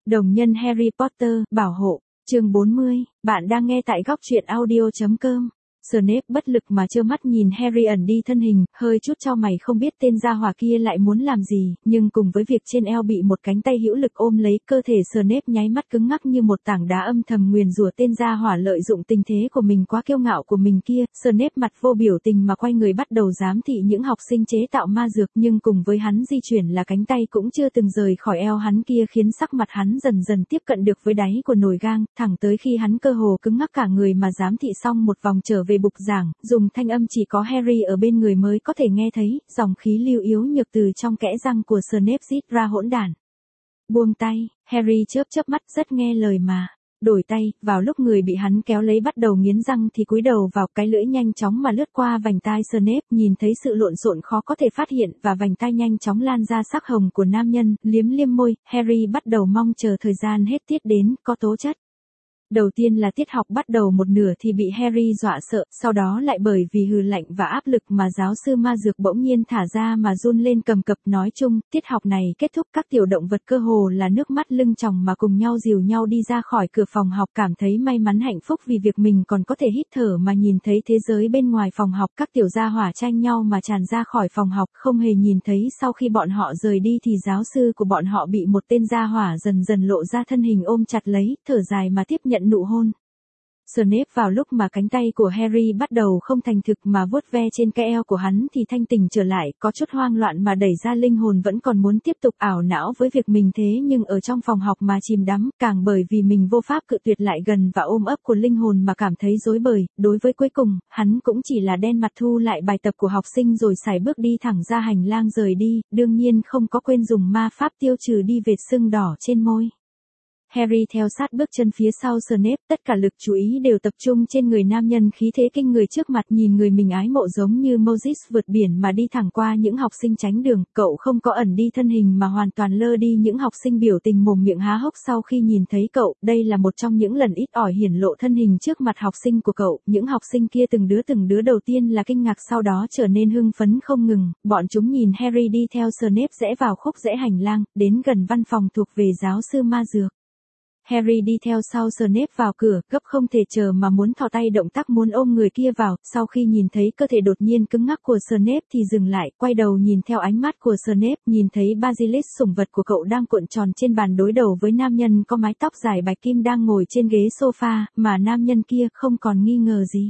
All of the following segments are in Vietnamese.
Đồng nhân Harry Potter, bảo hộ, chương 40, bạn đang nghe tại góc truyện audio.com. Snape bất lực mà trơ mắt nhìn Harry ẩn đi thân hình, hơi chút cho mày không biết tên gia hỏa kia lại muốn làm gì, nhưng cùng với việc trên eo bị một cánh tay hữu lực ôm lấy, cơ thể Snape nháy mắt cứng ngắc như một tảng đá, âm thầm nguyền rủa tên gia hỏa lợi dụng tình thế của mình quá kiêu ngạo của mình kia. Snape mặt vô biểu tình mà quay người bắt đầu giám thị những học sinh chế tạo ma dược, nhưng cùng với hắn di chuyển là cánh tay cũng chưa từng rời khỏi eo hắn kia, khiến sắc mặt hắn dần dần tiếp cận được với đáy của nồi gang, thẳng tới khi hắn cơ hồ cứng ngắc cả người mà giám thị xong một vòng trở về bục giảng, dùng thanh âm chỉ có Harry ở bên người mới có thể nghe thấy, dòng khí lưu yếu nhược từ trong kẽ răng của Snape rít ra hỗn đản. Buông tay, Harry chớp mắt, rất nghe lời mà. Đổi tay, vào lúc người bị hắn kéo lấy bắt đầu nghiến răng thì cúi đầu vào, cái lưỡi nhanh chóng mà lướt qua vành tai Snape, nhìn thấy sự lộn xộn khó có thể phát hiện và vành tai nhanh chóng lan ra sắc hồng của nam nhân, liếm môi, Harry bắt đầu mong chờ thời gian hết tiết đến, có tố chất. Đầu tiên là tiết học bắt đầu một nửa thì bị Harry dọa sợ, sau đó lại bởi vì hừ lạnh và áp lực mà giáo sư ma dược bỗng nhiên thả ra mà run lên cầm cập. Nói chung, tiết học này kết thúc, các tiểu động vật cơ hồ là nước mắt lưng tròng mà cùng nhau dìu nhau đi ra khỏi cửa phòng học, cảm thấy may mắn hạnh phúc vì việc mình còn có thể hít thở mà nhìn thấy thế giới bên ngoài phòng học. Các tiểu gia hỏa tranh nhau mà tràn ra khỏi phòng học, không hề nhìn thấy sau khi bọn họ rời đi thì giáo sư của bọn họ bị một tên gia hỏa dần dần lộ ra thân hình ôm chặt lấy, thở dài mà tiếp nhận nụ hôn. Snape vào lúc mà cánh tay của Harry bắt đầu không thành thực mà vuốt ve trên cái eo của hắn thì thanh tỉnh trở lại, có chút hoang loạn mà đẩy ra linh hồn, vẫn còn muốn tiếp tục ảo não với việc mình thế nhưng ở trong phòng học mà chìm đắm, càng bởi vì mình vô pháp cự tuyệt lại gần và ôm ấp của linh hồn mà cảm thấy rối bời. Đối với cuối cùng, hắn cũng chỉ là đen mặt thu lại bài tập của học sinh rồi sải bước đi thẳng ra hành lang rời đi, đương nhiên không có quên dùng ma pháp tiêu trừ đi vệt sưng đỏ trên môi. Harry theo sát bước chân phía sau Snape, tất cả lực chú ý đều tập trung trên người nam nhân khí thế kinh người trước mặt, nhìn người mình ái mộ giống như Moses vượt biển mà đi thẳng qua những học sinh tránh đường. Cậu không có ẩn đi thân hình mà hoàn toàn lơ đi những học sinh biểu tình mồm miệng há hốc sau khi nhìn thấy cậu. Đây là một trong những lần ít ỏi hiển lộ thân hình trước mặt học sinh của cậu. Những học sinh kia từng đứa đầu tiên là kinh ngạc, sau đó trở nên hưng phấn không ngừng. Bọn chúng nhìn Harry đi theo Snape rẽ vào khúc rẽ hành lang, đến gần văn phòng thuộc về giáo sư ma dược. Harry đi theo sau Snape vào cửa, gấp không thể chờ mà muốn thò tay động tác muốn ôm người kia vào, sau khi nhìn thấy cơ thể đột nhiên cứng ngắc của Snape thì dừng lại, quay đầu nhìn theo ánh mắt của Snape, nhìn thấy Basilisk sủng vật của cậu đang cuộn tròn trên bàn đối đầu với nam nhân có mái tóc dài bạch kim đang ngồi trên ghế sofa, mà nam nhân kia không còn nghi ngờ gì.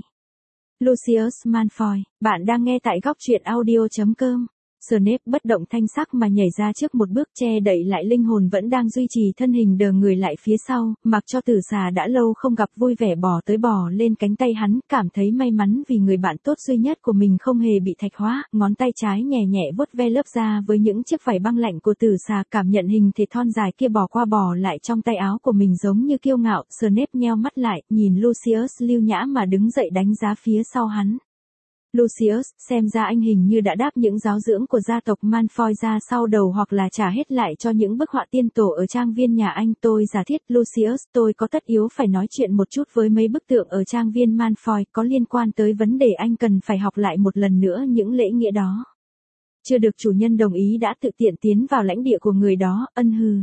Lucius Malfoy, bạn đang nghe tại góc truyện audio.com. Snape bất động thanh sắc mà nhảy ra trước một bước, che đậy lại linh hồn vẫn đang duy trì thân hình đờ người lại phía sau, mặc cho tử xà đã lâu không gặp vui vẻ bò tới bò lên cánh tay hắn, cảm thấy may mắn vì người bạn tốt duy nhất của mình không hề bị thạch hóa, ngón tay trái nhẹ nhẹ vuốt ve lớp da với những chiếc vảy băng lạnh của tử xà, cảm nhận hình thể thon dài kia bò qua bò lại trong tay áo của mình giống như kiêu ngạo. Snape nheo mắt lại, nhìn Lucius lưu nhã mà đứng dậy đánh giá phía sau hắn. Lucius, xem ra anh hình như đã đáp những giáo dưỡng của gia tộc Malfoy ra sau đầu hoặc là trả hết lại cho những bức họa tiên tổ ở trang viên nhà anh. Tôi giả thiết, Lucius, tôi có tất yếu phải nói chuyện một chút với mấy bức tượng ở trang viên Malfoy, có liên quan tới vấn đề anh cần phải học lại một lần nữa những lễ nghĩa đó. Chưa được chủ nhân đồng ý đã tự tiện tiến vào lãnh địa của người đó, ân hừ.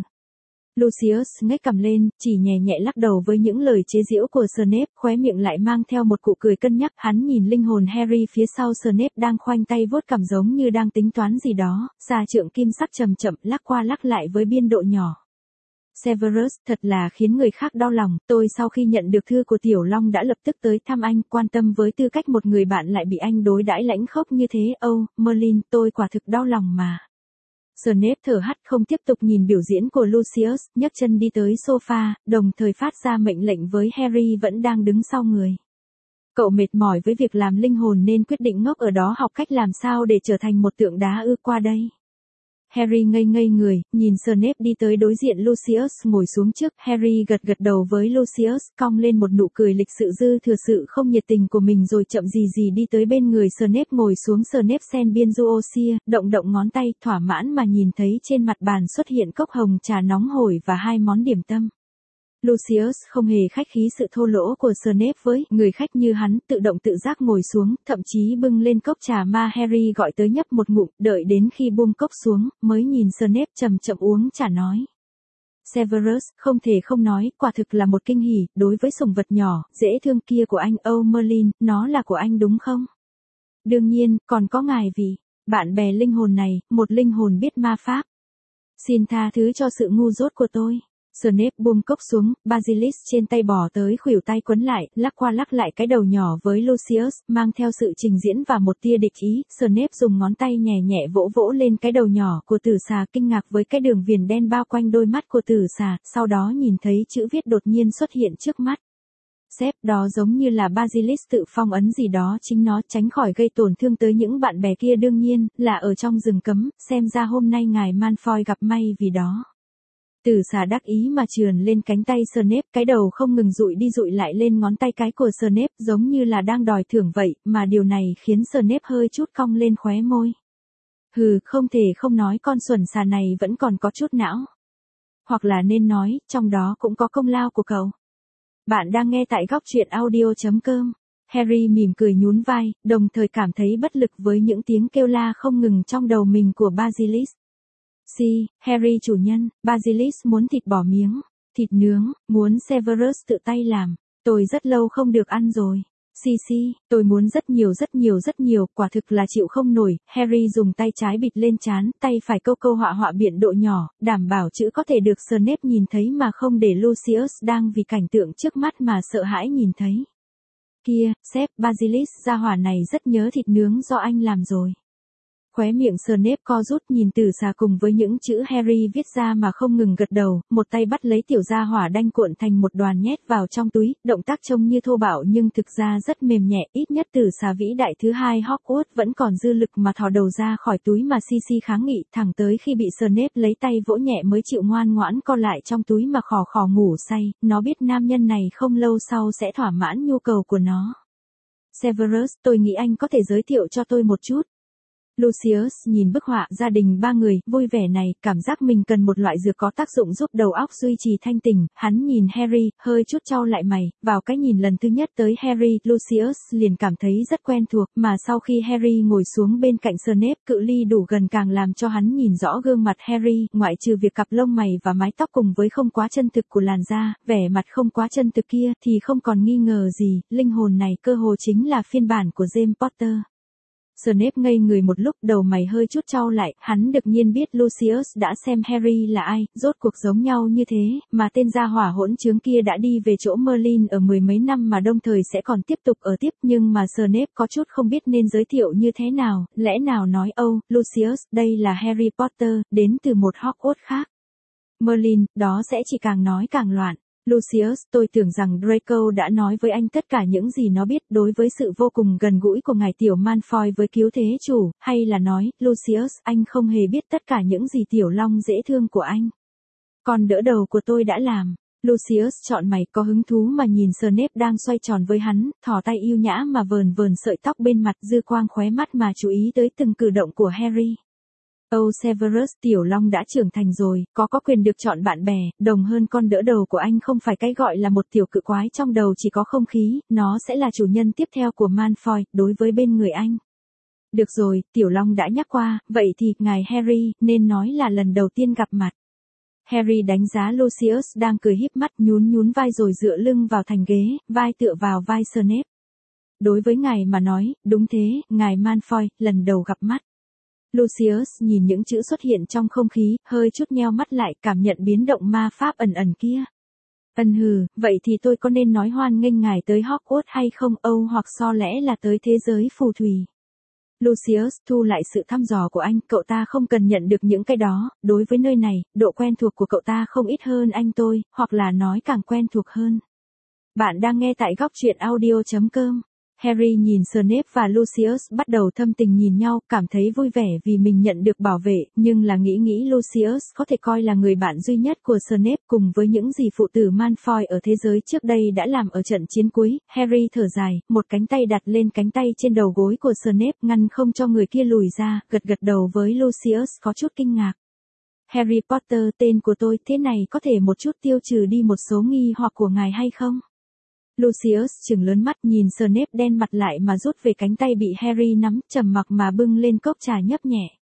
Lucius ngếch cằm lên, chỉ nhẹ nhẹ lắc đầu với những lời chế giễu của Snape, khóe miệng lại mang theo một cụ cười cân nhắc. Hắn nhìn linh hồn Harry phía sau Snape đang khoanh tay vuốt cằm giống như đang tính toán gì đó, xà trượng kim sắc chậm chậm lắc qua lắc lại với biên độ nhỏ. Severus, thật là khiến người khác đau lòng, tôi sau khi nhận được thư của Tiểu Long đã lập tức tới thăm anh, quan tâm với tư cách một người bạn lại bị anh đối đãi lãnh khốc như thế. Merlin, tôi quả thực đau lòng mà. Snape thở hắt không tiếp tục nhìn biểu diễn của Lucius, nhấc chân đi tới sofa, đồng thời phát ra mệnh lệnh với Harry vẫn đang đứng sau người. Cậu mệt mỏi với việc làm linh hồn nên quyết định ngốc ở đó học cách làm sao để trở thành một tượng đá qua đây. Harry ngây người, nhìn Snape đi tới đối diện Lucius ngồi xuống trước. Harry gật đầu với Lucius, cong lên một nụ cười lịch sự dư thừa sự không nhiệt tình của mình rồi chậm gì đi tới bên người Snape ngồi xuống. Snape sen biên Duosia, động ngón tay, thỏa mãn mà nhìn thấy trên mặt bàn xuất hiện cốc hồng trà nóng hổi và 2 món điểm tâm. Lucius không hề khách khí sự thô lỗ của Snape với người khách như hắn, tự động tự giác ngồi xuống, thậm chí bưng lên cốc trà mà Harry gọi tới nhấp một ngụm, đợi đến khi buông cốc xuống, mới nhìn Snape chậm uống trà nói. Severus, không thể không nói, quả thực là một kinh hỉ, đối với sủng vật nhỏ, dễ thương kia của anh. Merlin, nó là của anh đúng không? Đương nhiên, còn có ngài vì, bạn bè linh hồn này, một linh hồn biết ma pháp. Xin tha thứ cho sự ngu dốt của tôi. Snape buông cốc xuống, Basilisk trên tay bỏ tới khuỷu tay quấn lại, lắc qua lắc lại cái đầu nhỏ với Lucius, mang theo sự trình diễn và một tia địch ý. Snape dùng ngón tay nhẹ nhẹ vỗ vỗ lên cái đầu nhỏ của tử xà, kinh ngạc với cái đường viền đen bao quanh đôi mắt của tử xà, sau đó nhìn thấy chữ viết đột nhiên xuất hiện trước mắt. Sếp, đó giống như là Basilisk tự phong ấn gì đó chính nó, tránh khỏi gây tổn thương tới những bạn bè kia, đương nhiên, là ở trong rừng cấm, xem ra hôm nay ngài Malfoy gặp may vì đó. Tử xà đắc ý mà trườn lên cánh tay Snape, cái đầu không ngừng dụi đi dụi lại lên ngón tay cái của Snape, giống như là đang đòi thưởng vậy, mà điều này khiến Snape hơi chút cong lên khóe môi. Hừ, không thể không nói con xuẩn xà này vẫn còn có chút não. Hoặc là nên nói, trong đó cũng có công lao của cậu. Bạn đang nghe tại góc truyện audio.com. Harry mỉm cười nhún vai, đồng thời cảm thấy bất lực với những tiếng kêu la không ngừng trong đầu mình của Basilisk. Harry chủ nhân, Basilisk muốn thịt bò miếng, thịt nướng, muốn Severus tự tay làm. Tôi rất lâu không được ăn rồi. Tôi muốn rất nhiều, quả thực là chịu không nổi. Harry dùng tay trái bịt lên trán, tay phải câu họa biện độ nhỏ, đảm bảo chữ có thể được Snape nhìn thấy mà không để Lucius đang vì cảnh tượng trước mắt mà sợ hãi nhìn thấy. Kia, sếp, Basilisk gia hỏa này rất nhớ thịt nướng do anh làm rồi. Khóe miệng Snape co rút nhìn tử xà cùng với những chữ Harry viết ra mà không ngừng gật đầu, một tay bắt lấy tiểu gia hỏa đanh cuộn thành một đoàn nhét vào trong túi, động tác trông như thô bạo nhưng thực ra rất mềm nhẹ, ít nhất tử xà vĩ đại thứ hai Hogwarts vẫn còn dư lực mà thò đầu ra khỏi túi mà kháng nghị, thẳng tới khi bị Snape lấy tay vỗ nhẹ mới chịu ngoan ngoãn co lại trong túi mà khò khò ngủ say, nó biết nam nhân này không lâu sau sẽ thỏa mãn nhu cầu của nó. Severus, tôi nghĩ anh có thể giới thiệu cho tôi một chút. Lucius nhìn bức họa gia đình ba người, vui vẻ này, cảm giác mình cần một loại dược có tác dụng giúp đầu óc duy trì thanh tỉnh, hắn nhìn Harry, hơi chút chau lại mày, vào cái nhìn lần thứ nhất tới Harry, Lucius liền cảm thấy rất quen thuộc, mà sau khi Harry ngồi xuống bên cạnh Snape, cự ly đủ gần càng làm cho hắn nhìn rõ gương mặt Harry, ngoại trừ việc cặp lông mày và mái tóc cùng với không quá chân thực của làn da, vẻ mặt không quá chân thực kia, thì không còn nghi ngờ gì, linh hồn này cơ hồ chính là phiên bản của James Potter. Snape ngây người một lúc, đầu mày hơi chút chau lại, hắn đương nhiên biết Lucius đã xem Harry là ai, rốt cuộc giống nhau như thế, mà tên gia hỏa hỗn trướng kia đã đi về chỗ Merlin ở mười mấy năm mà đồng thời sẽ còn tiếp tục ở tiếp, nhưng mà Snape có chút không biết nên giới thiệu như thế nào, lẽ nào nói Lucius, đây là Harry Potter, đến từ một Hogwarts khác. Merlin, đó sẽ chỉ càng nói càng loạn. Lucius, tôi tưởng rằng Draco đã nói với anh tất cả những gì nó biết đối với sự vô cùng gần gũi của ngài tiểu Malfoy với cứu thế chủ, hay là nói, Lucius, anh không hề biết tất cả những gì tiểu long dễ thương của anh. Còn đỡ đầu của tôi đã làm. Lucius chọn mày có hứng thú mà nhìn Snape đang xoay tròn với hắn, thò tay yêu nhã mà vờn vờn sợi tóc bên mặt, dư quang khóe mắt mà chú ý tới từng cử động của Harry. Severus, tiểu long đã trưởng thành rồi, có quyền được chọn bạn bè, đồng hơn con đỡ đầu của anh không phải cái gọi là một tiểu cự quái trong đầu chỉ có không khí, nó sẽ là chủ nhân tiếp theo của Malfoy, đối với bên người anh. Được rồi, tiểu long đã nhắc qua, vậy thì, ngài Harry, nên nói là lần đầu tiên gặp mặt. Harry đánh giá Lucius đang cười híp mắt, nhún vai rồi dựa lưng vào thành ghế, vai tựa vào vai Snape. Đối với ngài mà nói, đúng thế, ngài Malfoy, lần đầu gặp mắt. Lucius nhìn những chữ xuất hiện trong không khí, hơi chút nheo mắt lại, cảm nhận biến động ma pháp ẩn kia. Vậy thì tôi có nên nói hoan nghênh ngài tới Hogwarts hay không, hoặc so lẽ là tới thế giới phù thủy. Lucius thu lại sự thăm dò của anh, cậu ta không cần nhận được những cái đó, đối với nơi này, độ quen thuộc của cậu ta không ít hơn anh tôi, hoặc là nói càng quen thuộc hơn. Bạn đang nghe tại góc truyện audio.com. Harry nhìn Snape và Lucius bắt đầu thâm tình nhìn nhau, cảm thấy vui vẻ vì mình nhận được bảo vệ, nhưng là nghĩ Lucius có thể coi là người bạn duy nhất của Snape cùng với những gì phụ tử Malfoy ở thế giới trước đây đã làm ở trận chiến cuối. Harry thở dài, một cánh tay đặt lên cánh tay trên đầu gối của Snape ngăn không cho người kia lùi ra, gật đầu với Lucius có chút kinh ngạc. Harry Potter, tên của tôi, thế này có thể một chút tiêu trừ đi một số nghi hoặc của ngài hay không? Lucius trừng lớn mắt nhìn Snape đen mặt lại mà rút về cánh tay bị Harry nắm, trầm mặc mà bưng lên cốc trà nhấp nhẹ.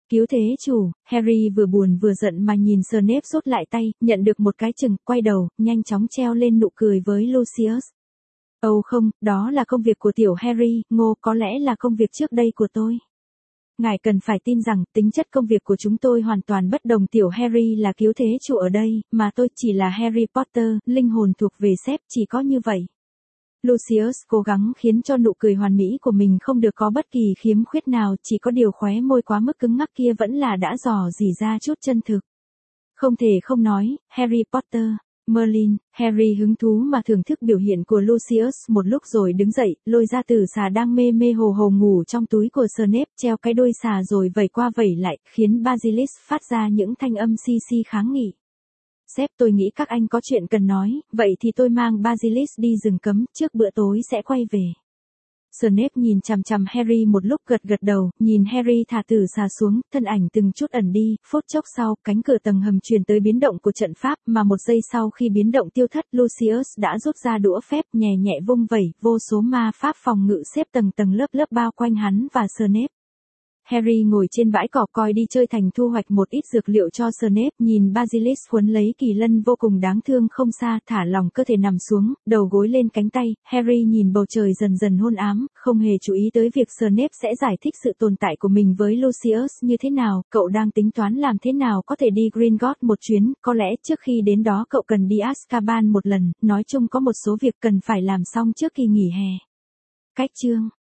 Cứu thế chủ, Harry vừa buồn vừa giận mà nhìn Snape rút lại tay, nhận được một cái chừng, quay đầu, nhanh chóng treo lên nụ cười với Lucius. Âu không, đó là công việc của tiểu Harry, Ngô, có lẽ là công việc trước đây của tôi. Ngài cần phải tin rằng, tính chất công việc của chúng tôi hoàn toàn bất đồng. Tiểu Harry là cứu thế chủ ở đây, mà tôi chỉ là Harry Potter, linh hồn thuộc về sếp, chỉ có như vậy. Lucius cố gắng khiến cho nụ cười hoàn mỹ của mình không được có bất kỳ khiếm khuyết nào, chỉ có điều khóe môi quá mức cứng ngắc kia vẫn là đã dò dỉ ra chút chân thực. Không thể không nói, Harry Potter, Merlin, Harry hứng thú mà thưởng thức biểu hiện của Lucius một lúc rồi đứng dậy, lôi ra tử xà đang mê mê hồ hồ ngủ trong túi của Snape, treo cái đuôi xà rồi vẩy qua vẩy lại, khiến Basilisk phát ra những thanh âm xi xi kháng nghị. Sếp, tôi nghĩ các anh có chuyện cần nói, vậy thì tôi mang Basilisk đi rừng cấm, trước bữa tối sẽ quay về. Snape nhìn chằm chằm Harry một lúc gật gật đầu, nhìn Harry thả tử xà xuống, thân ảnh từng chút ẩn đi, phút chốc sau, cánh cửa tầng hầm truyền tới biến động của trận pháp, mà một giây sau khi biến động tiêu thất, Lucius đã rút ra đũa phép, nhẹ nhẹ vung vẩy, vô số ma pháp phòng ngự xếp tầng tầng lớp lớp bao quanh hắn và Snape. Harry ngồi trên bãi cỏ coi đi chơi thành thu hoạch một ít dược liệu cho Snape, nhìn Basilisk quấn lấy kỳ lân vô cùng đáng thương không xa, thả lỏng cơ thể nằm xuống, đầu gối lên cánh tay, Harry nhìn bầu trời dần dần hôn ám, không hề chú ý tới việc Snape sẽ giải thích sự tồn tại của mình với Lucius như thế nào, cậu đang tính toán làm thế nào có thể đi Gringotts một chuyến, có lẽ trước khi đến đó cậu cần đi Azkaban một lần, nói chung có một số việc cần phải làm xong trước kỳ nghỉ hè. Cách chương